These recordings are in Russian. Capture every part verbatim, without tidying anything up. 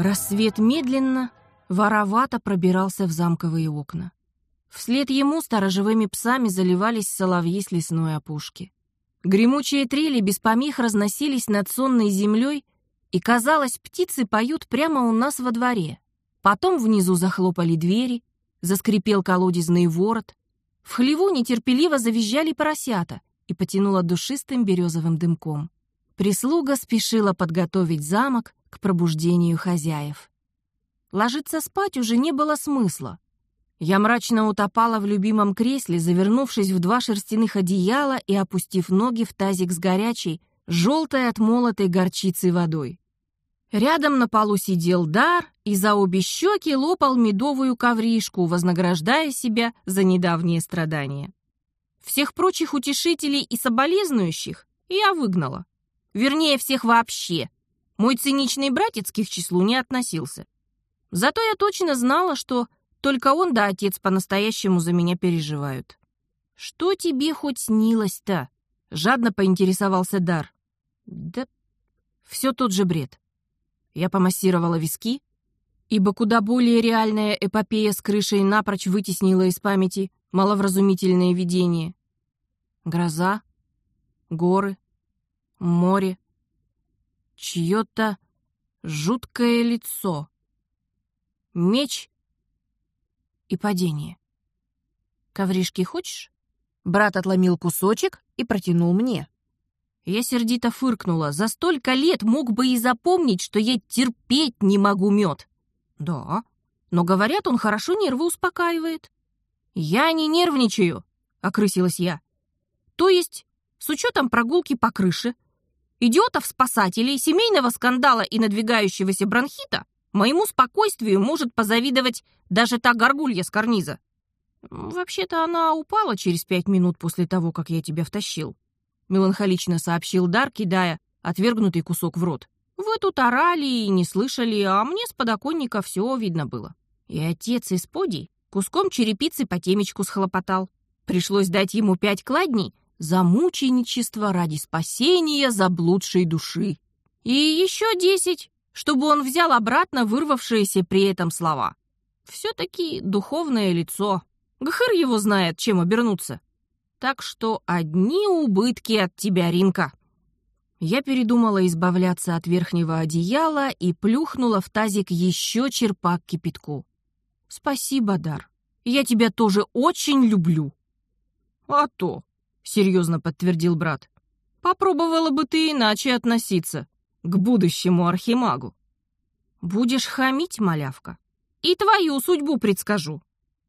Рассвет медленно, воровато пробирался в замковые окна. Вслед ему сторожевыми псами заливались соловьи с лесной опушки. Гремучие трели без помех разносились над сонной землей, и, казалось, птицы поют прямо у нас во дворе. Потом внизу захлопали двери, заскрипел колодезный ворот, в хлеву нетерпеливо завизжали поросята и потянуло душистым березовым дымком. Прислуга спешила подготовить замок к пробуждению хозяев. Ложиться спать уже не было смысла. Я мрачно утопала в любимом кресле, завернувшись в два шерстяных одеяла и опустив ноги в тазик с горячей, желтой от молотой горчицы водой. Рядом на полу сидел Дар и за обе щеки лопал медовую ковришку, вознаграждая себя за недавние страдания. Всех прочих утешителей и соболезнующих я выгнала. Вернее, всех вообще. Мой циничный братец к их числу не относился. Зато я точно знала, что только он да отец по-настоящему за меня переживают. «Что тебе хоть снилось-то?» — жадно поинтересовался Дар. «Да все тот же бред». Я помассировала виски, ибо куда более реальная эпопея с крышей напрочь вытеснила из памяти маловразумительное видение. Гроза, горы, море, чье-то жуткое лицо, меч и падение. «Ковришки хочешь?» Брат отломил кусочек и протянул мне. Я сердито фыркнула. За столько лет мог бы и запомнить, что я терпеть не могу мед. Да, но, говорят, он хорошо нервы успокаивает. Я не нервничаю, окрысилась я. То есть, с учетом прогулки по крыше, идиотов-спасателей, семейного скандала и надвигающегося бронхита, моему спокойствию может позавидовать даже та горгулья с карниза. Вообще-то она упала через пять минут после того, как я тебя втащил. Меланхолично сообщил Дар, кидая отвергнутый кусок в рот. Вы тут орали и не слышали, а мне с подоконника все видно было. И отец из подий куском черепицы по темечку схлопотал. Пришлось дать ему пять кладней за мученичество ради спасения заблудшей души. И еще десять, чтобы он взял обратно вырвавшиеся при этом слова. Все-таки духовное лицо. Гхыр его знает, чем обернуться. Так что одни убытки от тебя, Ринка. Я передумала избавляться от верхнего одеяла и плюхнула в тазик еще черпак кипятку. Спасибо, Дар. Я тебя тоже очень люблю. А то, серьезно подтвердил брат. Попробовала бы ты иначе относиться к будущему архимагу. Будешь хамить, малявка, и твою судьбу предскажу.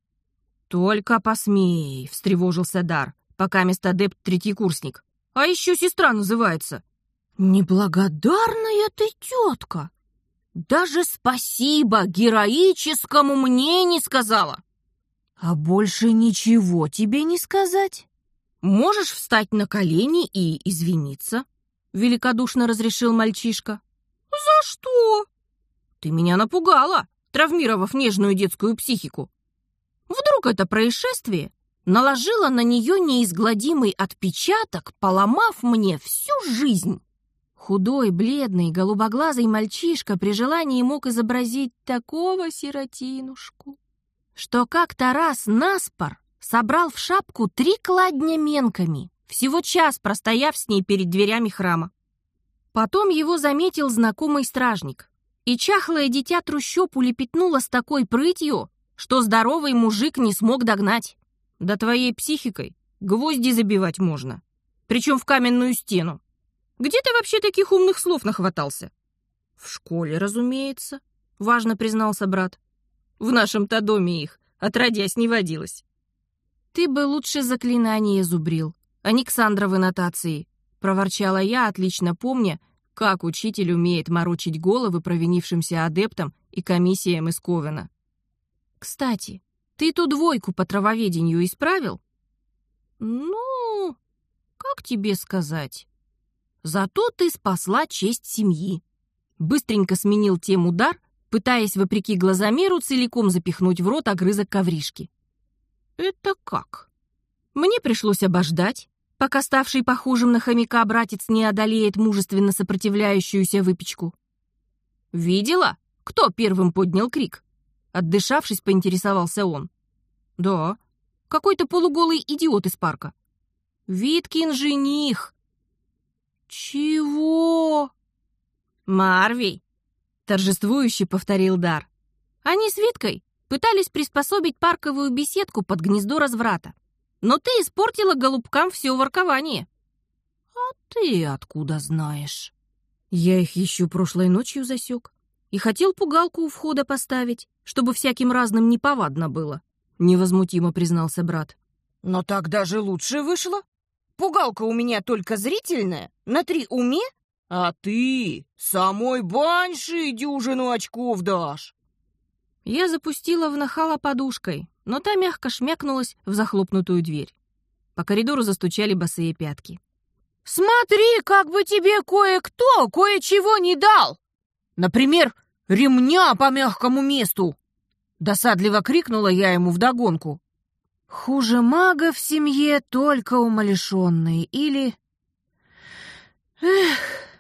Только посмей, встревожился Дар. Пока мест адепт третьекурсник. А еще сестра называется. Неблагодарная ты тетка. Даже спасибо героическому мне не сказала. А больше ничего тебе не сказать? Можешь встать на колени и извиниться, великодушно разрешил мальчишка. За что? Ты меня напугала, травмировав нежную детскую психику. Вдруг это происшествие наложила на нее неизгладимый отпечаток, поломав мне всю жизнь. Худой, бледный, голубоглазый мальчишка при желании мог изобразить такого сиротинушку, что как-то раз наспор собрал в шапку три кладня менками, всего час простояв с ней перед дверями храма. Потом его заметил знакомый стражник, и чахлое дитя трущоб улепетнуло с такой прытью, что здоровый мужик не смог догнать. Да твоей психикой гвозди забивать можно. Причем в каменную стену. Где ты вообще таких умных слов нахватался? В школе, разумеется, важно признался брат. В нашем-то доме их отродясь не водилось. Ты бы лучше заклинания зубрил, а не ксандровы нотации, проворчала я, отлично помня, как учитель умеет морочить головы провинившимся адептам и комиссиям из Ковена. Кстати, ты ту двойку по травоведению исправил? Ну, как тебе сказать? Зато ты спасла честь семьи. Быстренько сменил тему Дар, пытаясь, вопреки глазомеру, целиком запихнуть в рот огрызок ковришки. Это как? Мне пришлось обождать, пока ставший похожим на хомяка братец не одолеет мужественно сопротивляющуюся выпечку. Видела, кто первым поднял крик?» Отдышавшись, поинтересовался он. «Да, какой-то полуголый идиот из парка». «Виткин жених». «Чего?» «Марвей», — торжествующе повторил Дар. «Они с Виткой пытались приспособить парковую беседку под гнездо разврата. Но ты испортила голубкам все воркование». «А ты откуда знаешь?» «Я их еще прошлой ночью засек и хотел пугалку у входа поставить, чтобы всяким разным неповадно было», — невозмутимо признался брат. «Но так даже лучше вышло. Пугалка у меня только зрительная, на три уме, а ты самой банши дюжину очков дашь». Я запустила в нахала подушкой, но та мягко шмякнулась в захлопнутую дверь. По коридору застучали босые пятки. «Смотри, как бы тебе кое-кто кое-чего не дал! Например, ремня по мягкому месту!» Досадливо крикнула я ему вдогонку. «Хуже мага в семье только умалишенный, или...» Эх.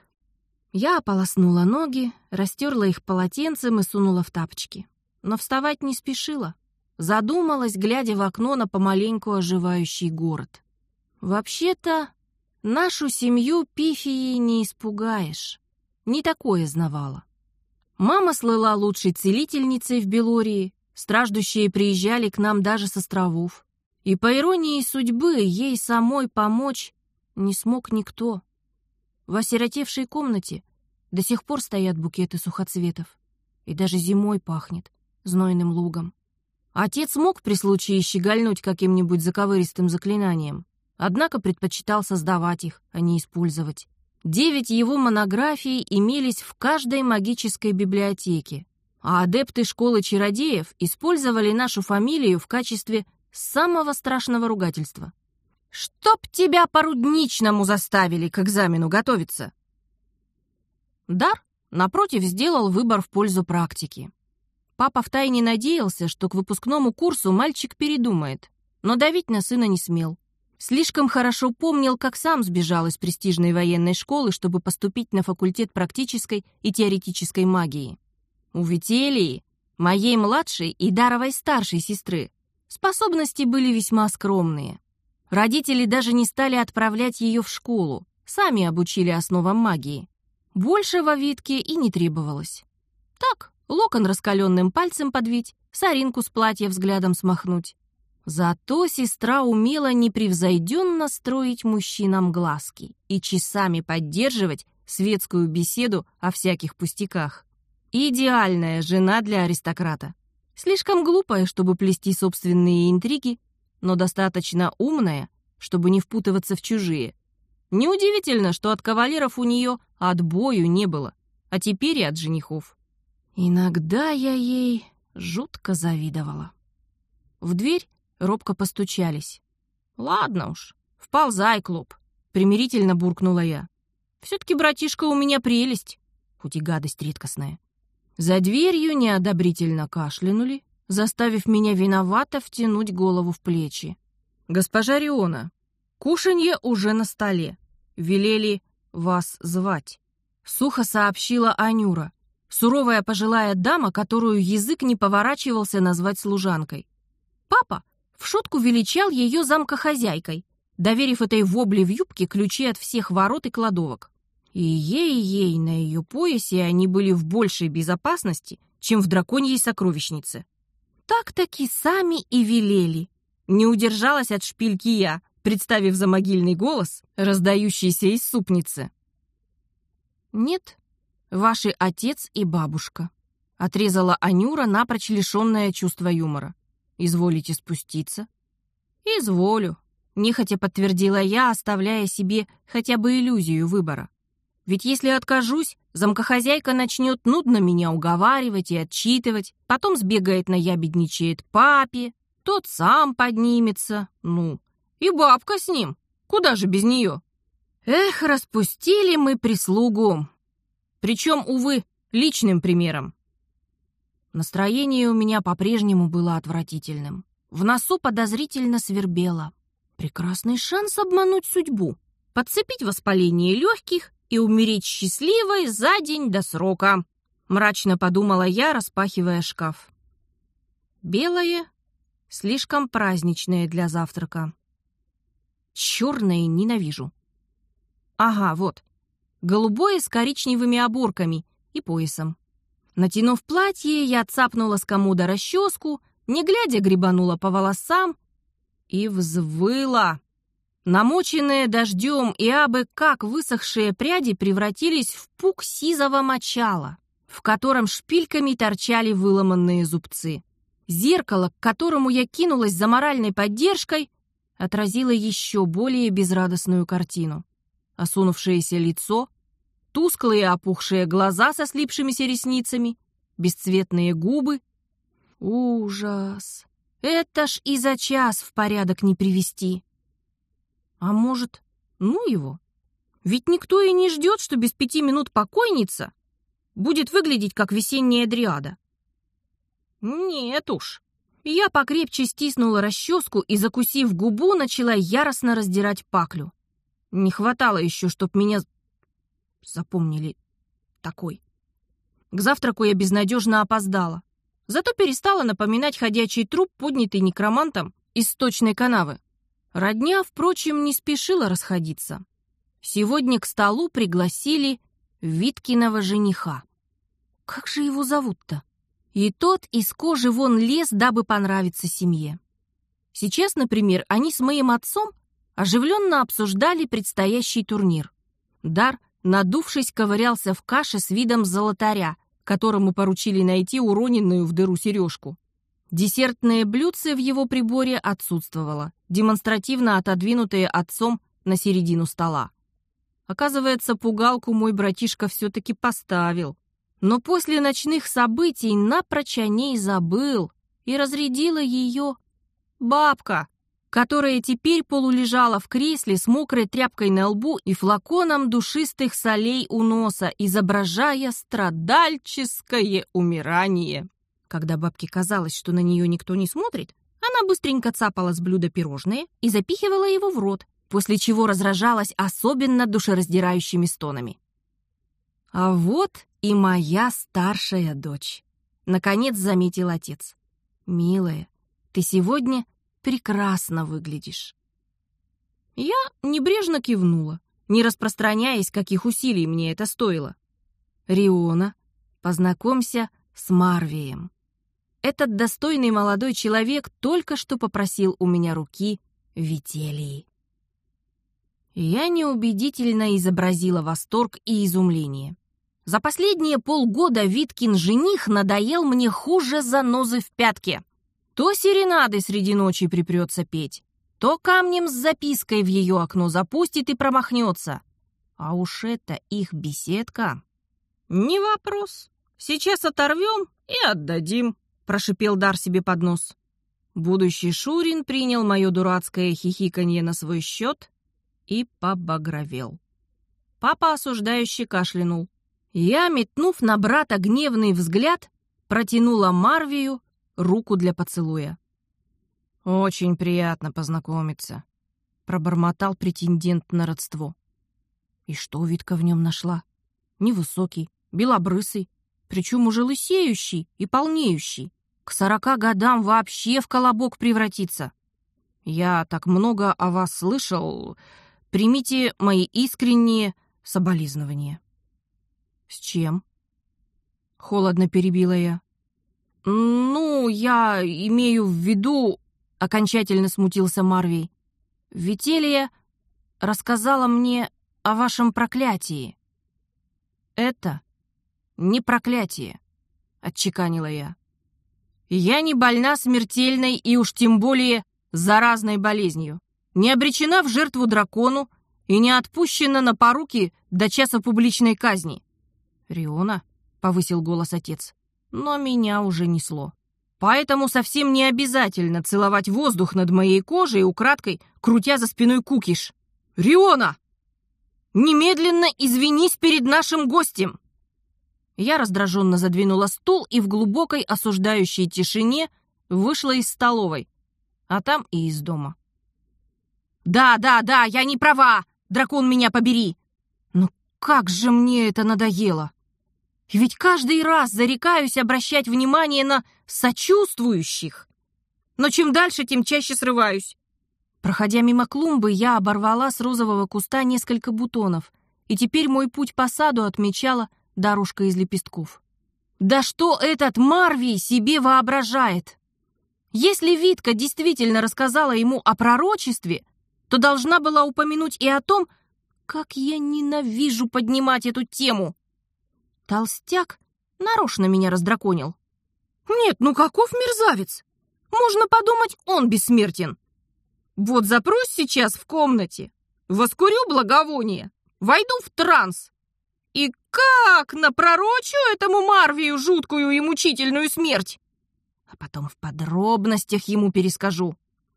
Я ополоснула ноги, растерла их полотенцем и сунула в тапочки. Но вставать не спешила. Задумалась, глядя в окно на помаленьку оживающий город. Вообще-то, нашу семью пифией не испугаешь. Не такое знавала. Мама слыла лучшей целительницей в Белории, страждущие приезжали к нам даже с островов. И, по иронии судьбы, ей самой помочь не смог никто. В осиротевшей комнате до сих пор стоят букеты сухоцветов. И даже зимой пахнет знойным лугом. Отец мог при случае щегольнуть каким-нибудь заковыристым заклинанием, однако предпочитал создавать их, а не использовать. Девять его монографий имелись в каждой магической библиотеке, а адепты школы чародеев использовали нашу фамилию в качестве самого страшного ругательства. «Чтоб тебя по-рудничному заставили к экзамену готовиться!» Дар, напротив, сделал выбор в пользу практики. Папа втайне надеялся, что к выпускному курсу мальчик передумает, но давить на сына не смел. Слишком хорошо помнил, как сам сбежал из престижной военной школы, чтобы поступить на факультет практической и теоретической магии. У Вителии, моей младшей и Даровой старшей сестры, способности были весьма скромные. Родители даже не стали отправлять ее в школу, сами обучили основам магии. Больше во Витке и не требовалось. Так, локон раскаленным пальцем подвить, соринку с платья взглядом смахнуть. Зато сестра умела непревзойденно строить мужчинам глазки и часами поддерживать светскую беседу о всяких пустяках. Идеальная жена для аристократа. Слишком глупая, чтобы плести собственные интриги, но достаточно умная, чтобы не впутываться в чужие. Неудивительно, что от кавалеров у нее отбою не было, а теперь и от женихов. Иногда я ей жутко завидовала. В дверь робко постучались. «Ладно уж, вползай, Клоп», — примирительно буркнула я. «Все-таки братишка у меня прелесть, хоть и гадость редкостная». За дверью неодобрительно кашлянули, заставив меня виновато втянуть голову в плечи. «Госпожа Риона, кушанье уже на столе. Велели вас звать», — сухо сообщила Анюра, суровая пожилая дама, которую язык не поворачивался назвать служанкой. Папа в шутку величал ее замкохозяйкой, доверив этой вобле в юбке ключи от всех ворот и кладовок. И ей-ей на ее поясе они были в большей безопасности, чем в драконьей сокровищнице. Так-таки сами и велели. Не удержалась от шпильки я, представив замогильный голос, раздающийся из супницы. «Нет, ваши отец и бабушка», — отрезала Анюра, напрочь лишенная чувства юмора. «Изволите спуститься?» «Изволю», — нехотя подтвердила я, оставляя себе хотя бы иллюзию выбора. «Ведь если откажусь, замкохозяйка начнет нудно меня уговаривать и отчитывать, потом сбегает наябедничает папе, тот сам поднимется, ну, и бабка с ним, куда же без нее?» Эх, распустили мы прислугу. Причем, увы, личным примером. Настроение у меня по-прежнему было отвратительным. В носу подозрительно свербело. Прекрасный шанс обмануть судьбу, подцепить воспаление легких и умереть счастливой за день до срока. мрачно подумала я, распахивая шкаф. Белое слишком праздничное для завтрака. Черное ненавижу. Ага, вот. Голубое с коричневыми оборками и поясом. Натянув платье, я цапнула с комода расческу, не глядя гребанула по волосам и взвыла. Намоченные дождем и абы как высохшие пряди превратились в пук сизого мочала, в котором шпильками торчали выломанные зубцы. Зеркало, к которому я кинулась за моральной поддержкой, отразило еще более безрадостную картину. Осунувшееся лицо, тусклые опухшие глаза со слипшимися ресницами, бесцветные губы. Ужас! Это ж и за час в порядок не привести. А может, ну его? Ведь никто и не ждет, что без пяти минут покойница будет выглядеть как весенняя дриада. Нет уж. Я покрепче стиснула расческу и, закусив губу, начала яростно раздирать паклю. Не хватало еще, чтоб меня запомнили такой. К завтраку я безнадежно опоздала. Зато перестала напоминать ходячий труп, поднятый некромантом из сточной канавы. Родня, впрочем, не спешила расходиться. Сегодня к столу пригласили Виткиного жениха. Как же его зовут-то? И тот из кожи вон лез, дабы понравиться семье. Сейчас, например, они с моим отцом оживленно обсуждали предстоящий турнир. Дар, надувшись, ковырялся в каше с видом золотаря, которому поручили найти уроненную в дыру сережку. Десертное блюдце в его приборе отсутствовало, демонстративно отодвинутое отцом на середину стола. Оказывается, пугалку мой братишка все-таки поставил. Но после ночных событий напрочь о ней забыл, и разрядила ее бабка, которая теперь полулежала в кресле с мокрой тряпкой на лбу и флаконом душистых солей у носа, изображая страдальческое умирание. Когда бабке казалось, что на нее никто не смотрит, она быстренько цапала с блюда пирожные и запихивала его в рот, после чего разражалась особенно душераздирающими стонами. А вот и моя старшая дочь. Наконец заметил отец. «Милая, ты сегодня прекрасно выглядишь». Я небрежно кивнула, не распространяясь, каких усилий мне это стоило. «Риона, познакомься с Марвием. Этот достойный молодой человек только что попросил у меня руки Вителии». Я неубедительно изобразила восторг и изумление. За последние полгода Виткин жених надоел мне хуже занозы в пятке. То серенады среди ночи припрется петь, то камнем с запиской в ее окно запустит и промахнется. А уж это их беседка. «Не вопрос. Сейчас оторвем и отдадим», — прошипел Дар себе под нос. Будущий Шурин принял мое дурацкое хихиканье на свой счет и побагровел. Папа осуждающе кашлянул. Я, метнув на брата гневный взгляд, протянула Марвию руку для поцелуя. «Очень приятно познакомиться», — пробормотал претендент на родство. И что Витка в нем нашла? Невысокий, белобрысый, причем уже лысеющий и полнеющий. К сорока годам вообще в колобок превратится. Я так много о вас слышал. Примите мои искренние соболезнования». «С чем?» — холодно перебила я. «Ну, я имею в виду...» — окончательно смутился Марвий. «Вителия рассказала мне о вашем проклятии». «Это не проклятие», — отчеканила я. «Я не больна смертельной и уж тем более заразной болезнью, не обречена в жертву дракону и не отпущена на поруки до часа публичной казни». «Риона», — повысил голос отец, но меня уже несло. «Поэтому совсем не обязательно целовать воздух над моей кожей, украдкой крутя за спиной кукиш. Риона! Немедленно извинись перед нашим гостем!» Я раздраженно задвинула стул и в глубокой осуждающей тишине вышла из столовой, а там и из дома. «Да, да, да, я не права! Дракон меня побери! Ну как же мне это надоело! И ведь каждый раз зарекаюсь обращать внимание на сочувствующих. Но чем дальше, тем чаще срываюсь. Проходя мимо клумбы, я оборвала с розового куста несколько бутонов, и теперь мой путь по саду отмечала дорожка из лепестков. Да что этот Марвий себе воображает? Если Витка действительно рассказала ему о пророчестве, то должна была упомянуть и о том, как я ненавижу поднимать эту тему. Толстяк нарочно меня раздраконил. Нет, ну каков мерзавец? Можно подумать, он бессмертен. Вот запрусь сейчас в комнате, воскурю благовоние, войду в транс. И как напророчу этому Марвию жуткую и мучительную смерть? А потом в подробностях ему перескажу.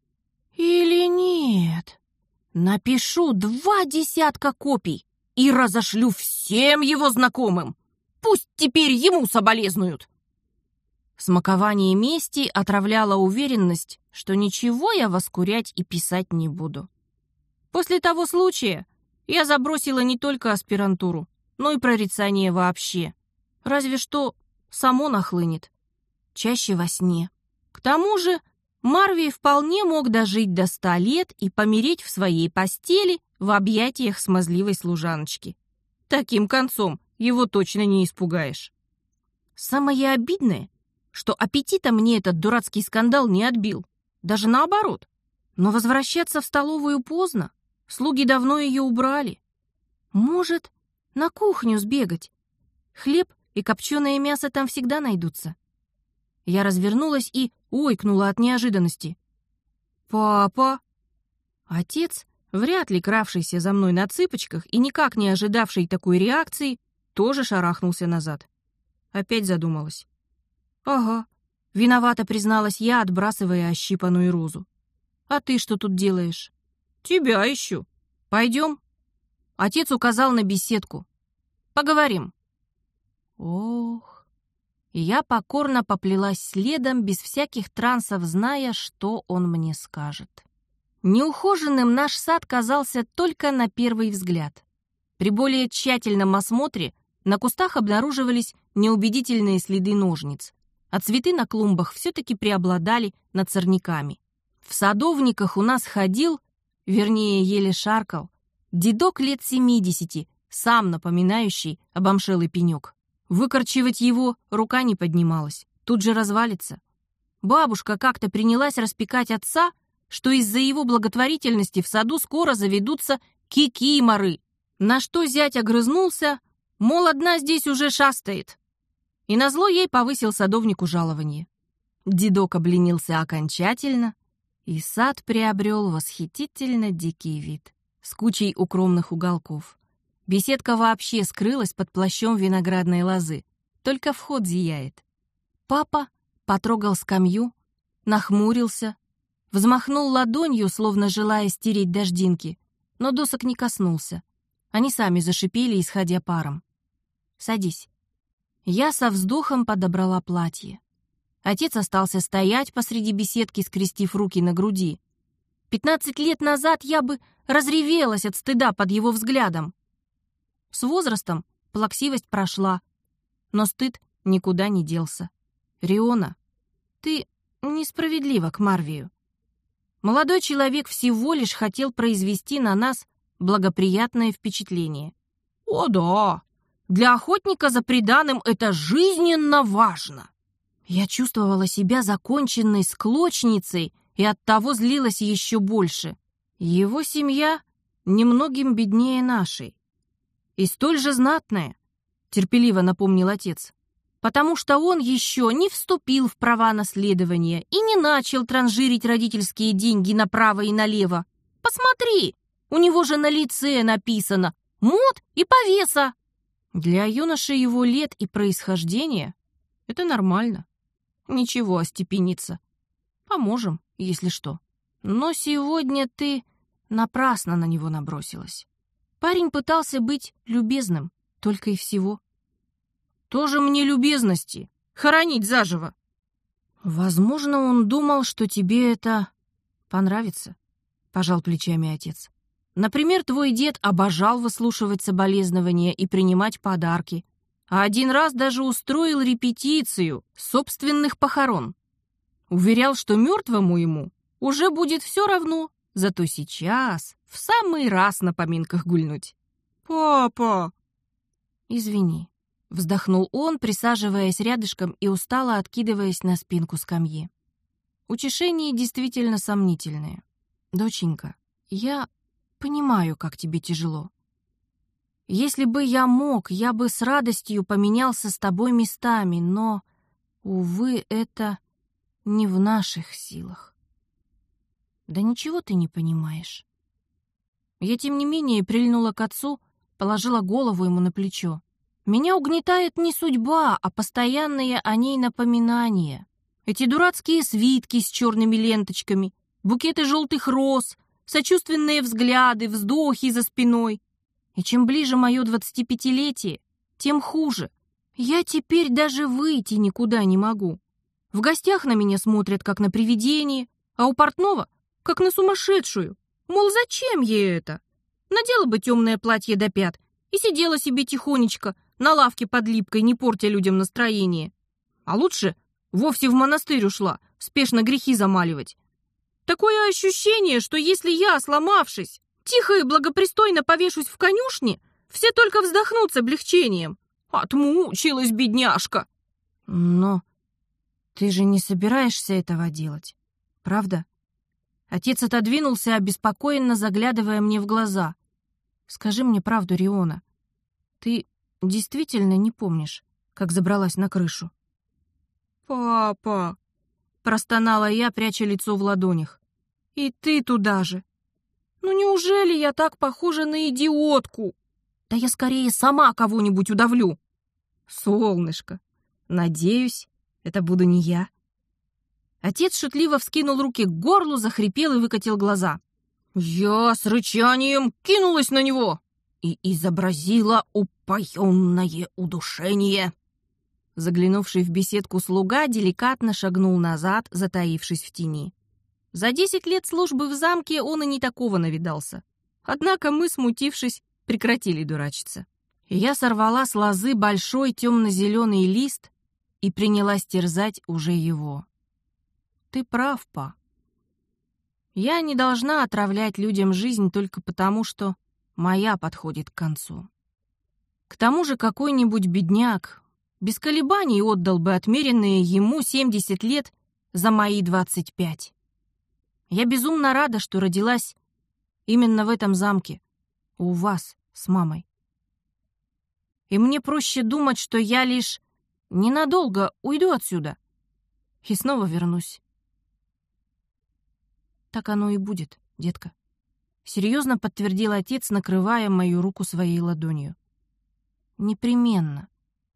Или нет? Напишу два десятка копий и разошлю всем его знакомым. Пусть теперь ему соболезнуют. Смакование мести отравляло уверенность, что ничего я воскурять и писать не буду. После того случая я забросила не только аспирантуру, но и прорицание вообще. Разве что само нахлынет. Чаще во сне. К тому же Марвий вполне мог дожить до ста лет и помереть в своей постели в объятиях смазливой служаночки. Таким концом его точно не испугаешь. Самое обидное, что аппетита мне этот дурацкий скандал не отбил. Даже наоборот. Но возвращаться в столовую поздно. Слуги давно ее убрали. Может, на кухню сбегать? Хлеб и копченое мясо там всегда найдутся. Я развернулась и ойкнула от неожиданности. «Папа!» Отец, вряд ли кравшийся за мной на цыпочках и никак не ожидавший такой реакции, тоже шарахнулся назад. Опять задумалась. «Ага», — виновато призналась я, отбрасывая ощипанную розу. «А ты что тут делаешь?» «Тебя ищу. Пойдем?» Отец указал на беседку. «Поговорим». Ох. И я покорно поплелась следом, без всяких трансов, зная, что он мне скажет. Неухоженным наш сад казался только на первый взгляд. При более тщательном осмотре на кустах обнаруживались неубедительные следы ножниц, а цветы на клумбах все-таки преобладали над сорняками. В садовниках у нас ходил, вернее, еле шаркал, дедок лет семидесяти, сам напоминающий обомшелый пенек. Выкорчевать его рука не поднималась, тут же развалится. Бабушка как-то принялась распекать отца, что из-за его благотворительности в саду скоро заведутся кикиморы, на что зять огрызнулся, мол, одна здесь уже шастает. И назло ей повысил садовнику жалование. Дедок обленился окончательно, и сад приобрел восхитительно дикий вид с кучей укромных уголков. Беседка вообще скрылась под плащом виноградной лозы, только вход зияет. Папа потрогал скамью, нахмурился, взмахнул ладонью, словно желая стереть дождинки, но досок не коснулся. Они сами зашипели, исходя паром. «Садись». Я со вздохом подобрала платье. Отец остался стоять посреди беседки, скрестив руки на груди. Пятнадцать лет назад я бы разревелась от стыда под его взглядом. С возрастом плаксивость прошла, но стыд никуда не делся. «Риона, ты несправедлива к Марвию. Молодой человек всего лишь хотел произвести на нас благоприятное впечатление». «О да, для охотника за приданым это жизненно важно». Я чувствовала себя законченной склочницей и оттого злилась еще больше. Его семья немногим беднее нашей. «И столь же знатная», — терпеливо напомнил отец, «потому что он еще не вступил в права наследования и не начал транжирить родительские деньги направо и налево. Посмотри, у него же на лице написано «Мод и повеса». Для юноши его лет и происхождения это нормально. Ничего, остепениться. Поможем, если что. Но сегодня ты напрасно на него набросилась. Парень пытался быть любезным, только и всего. Тоже мне любезности, хоронить заживо. Возможно, он думал, что тебе это понравится, пожал плечами отец. Например, твой дед обожал выслушивать соболезнования и принимать подарки, А один раз даже устроил репетицию собственных похорон. Уверял, что мертвому ему уже будет все равно, зато сейчас в самый раз на поминках гульнуть. «Папа!» «Извини», — вздохнул он, присаживаясь рядышком и устало откидываясь на спинку скамьи. «Утешения действительно сомнительные. Доченька, я понимаю, как тебе тяжело. Если бы я мог, я бы с радостью поменялся с тобой местами, но, увы, это не в наших силах». «Да ничего ты не понимаешь». Я, тем не менее, прильнула к отцу, положила голову ему на плечо. Меня угнетает не судьба, а постоянные о ней напоминания. Эти дурацкие свитки с черными ленточками, букеты желтых роз, сочувственные взгляды, вздохи за спиной. И чем ближе мое двадцатипятилетие, тем хуже. Я теперь даже выйти никуда не могу. В гостях на меня смотрят, как на привидение, а у портного — как на сумасшедшую. Мол, зачем ей это? Надела бы темное платье до пят и сидела себе тихонечко на лавке под липкой, не портя людям настроение. А лучше вовсе в монастырь ушла, спешно грехи замаливать. Такое ощущение, что если я, сломавшись, тихо и благопристойно повешусь в конюшне, все только вздохнут с облегчением. Отмучилась бедняжка. Но ты же не собираешься этого делать, правда? Отец отодвинулся, обеспокоенно заглядывая мне в глаза. «Скажи мне правду, Риона. Ты действительно не помнишь, как забралась на крышу?» «Папа!» — простонала я, пряча лицо в ладонях. «И ты туда же! Ну неужели я так похожа на идиотку? Да я скорее сама кого-нибудь удавлю!» «Солнышко, надеюсь, это буду не я». Отец шутливо вскинул руки к горлу, захрипел и выкатил глаза. Я с рычанием кинулась на него и изобразила упоенное удушение. Заглянувший в беседку слуга деликатно шагнул назад, затаившись в тени. За десять лет службы в замке он и не такого навидался. Однако мы, смутившись, прекратили дурачиться. Я сорвала с лозы большой темно-зеленый лист и принялась терзать уже его. Ты прав, па. Я не должна отравлять людям жизнь только потому, что моя подходит к концу. К тому же какой-нибудь бедняк без колебаний отдал бы отмеренные ему семьдесят лет за мои двадцать пять. Я безумно рада, что родилась именно в этом замке, у вас с мамой. И мне проще думать, что я лишь ненадолго уйду отсюда и снова вернусь. Так оно и будет, детка. Серьезно подтвердил отец, накрывая мою руку своей ладонью. Непременно.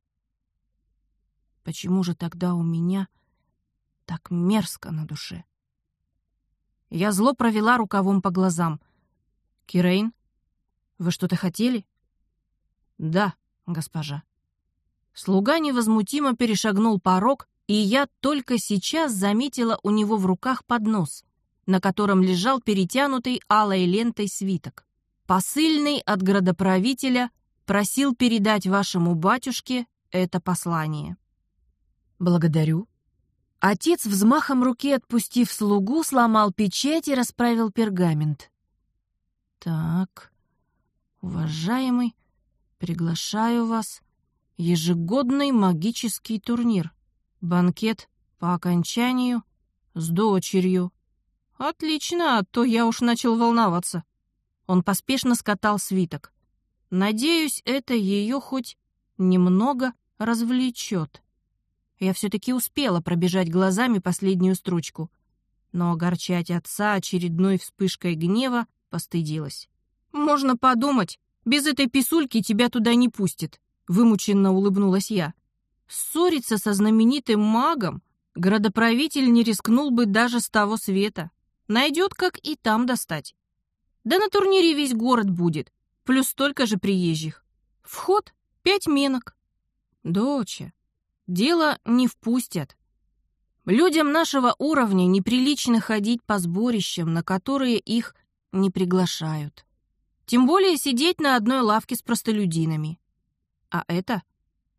Почему же тогда у меня так мерзко на душе? Я зло провела рукавом по глазам. Кирейн, вы что-то хотели? Да, госпожа. Слуга невозмутимо перешагнул порог, и я только сейчас заметила у него в руках поднос, на котором лежал перетянутый алой лентой свиток. Посыльный от градоправителя просил передать вашему батюшке это послание. Благодарю. Отец, взмахом руки отпустив слугу, сломал печать и расправил пергамент. Так, уважаемый, приглашаю вас. Ежегодный магический турнир. Банкет по окончанию с дочерью. Отлично, а то я уж начал волноваться. Он поспешно скатал свиток. Надеюсь, это ее хоть немного развлечет. Я все-таки успела пробежать глазами последнюю строчку, но огорчать отца очередной вспышкой гнева постыдилась. «Можно подумать, без этой писульки тебя туда не пустят», — вымученно улыбнулась я. Ссориться со знаменитым магом градоправитель не рискнул бы даже с того света. Найдет, как и там достать. Да на турнире весь город будет, плюс столько же приезжих. Вход — пять менок. Доча, дело не впустят. Людям нашего уровня неприлично ходить по сборищам, на которые их не приглашают. Тем более сидеть на одной лавке с простолюдинами. А это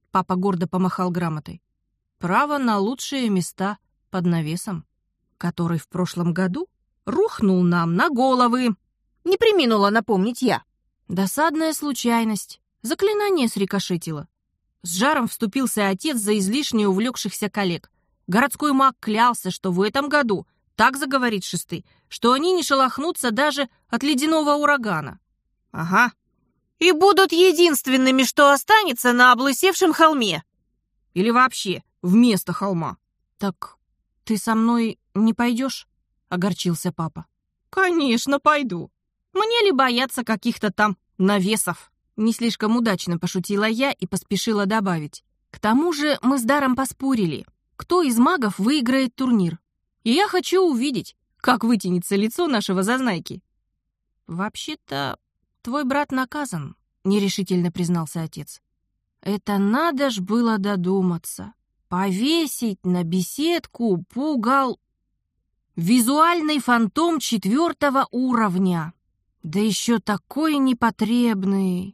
Папа гордо помахал грамотой. Право на лучшие места под навесом, который в прошлом году рухнул нам на головы. Не преминула напомнить я. Досадная случайность. Заклинание срикошетило. С жаром вступился отец за излишне увлекшихся коллег. Городской маг клялся, что в этом году так заговорит шесты, что они не шелохнутся даже от ледяного урагана. Ага. И будут единственными, что останется на облысевшем холме. Или вообще вместо холма. Так ты со мной не пойдешь? Огорчился папа. Конечно, пойду. Мне ли бояться каких-то там навесов? Не слишком удачно пошутила я и поспешила добавить. К тому же мы с Даром поспорили, кто из магов выиграет турнир. И я хочу увидеть, как вытянется лицо нашего зазнайки. Вообще-то, твой брат наказан, нерешительно признался отец. Это надо ж было додуматься. Повесить на беседку пугал... Визуальный фантом четвертого уровня. Да еще такой непотребный.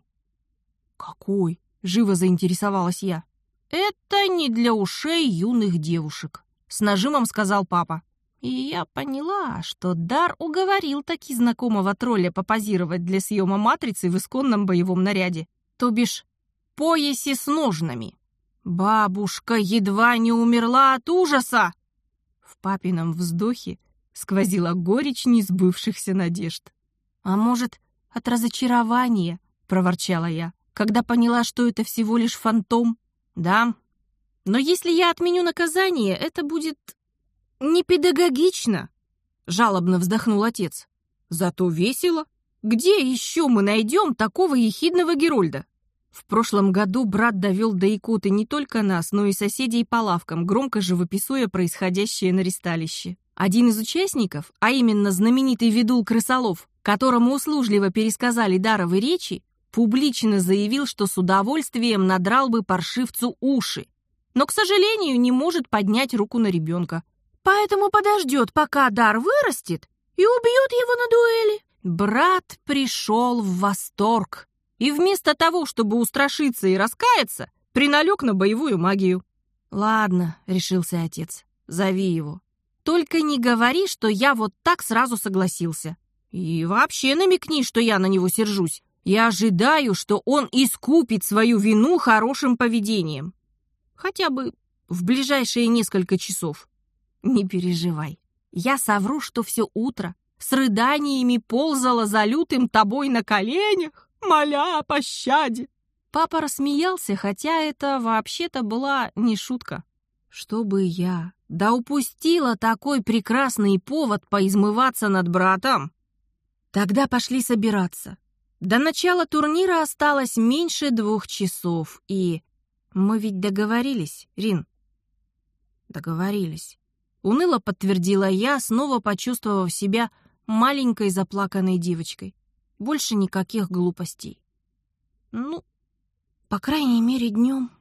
Какой? Живо заинтересовалась я. Это не для ушей юных девушек, с нажимом сказал папа. И я поняла, что Дар уговорил таки знакомого тролля попозировать для съема матрицы в исконном боевом наряде, то бишь поясе с ножнами. Бабушка едва не умерла от ужаса. В папином вздохе сквозила горечь несбывшихся надежд. «А может, от разочарования?» — проворчала я, когда поняла, что это всего лишь фантом. «Да, но если я отменю наказание, это будет не педагогично», — жалобно вздохнул отец. «Зато весело. Где еще мы найдем такого ехидного Герольда?» В прошлом году брат довел до икоты не только нас, но и соседей по лавкам, громко живописуя происходящее на ристалище. Один из участников, а именно знаменитый ведул Крысолов, которому услужливо пересказали Даровы речи, публично заявил, что с удовольствием надрал бы паршивцу уши, но, к сожалению, не может поднять руку на ребенка. Поэтому подождет, пока Дар вырастет, и убьет его на дуэли. Брат пришел в восторг и вместо того, чтобы устрашиться и раскаяться, приналег на боевую магию. «Ладно», — решился отец, — «зови его. Только не говори, что я вот так сразу согласился. И вообще намекни, что я на него сержусь. Я ожидаю, что он искупит свою вину хорошим поведением. Хотя бы в ближайшие несколько часов. Не переживай. Я совру, что все утро с рыданиями ползала за лютым тобой на коленях, моля о пощаде». Папа рассмеялся, хотя это вообще-то была не шутка. Чтобы я да упустила такой прекрасный повод поизмываться над братом. Тогда пошли собираться. До начала турнира осталось меньше двух часов, и... Мы ведь договорились, Рин? Договорились. Уныло подтвердила я, снова почувствовав себя маленькой заплаканной девочкой. Больше никаких глупостей. Ну, по крайней мере, днем.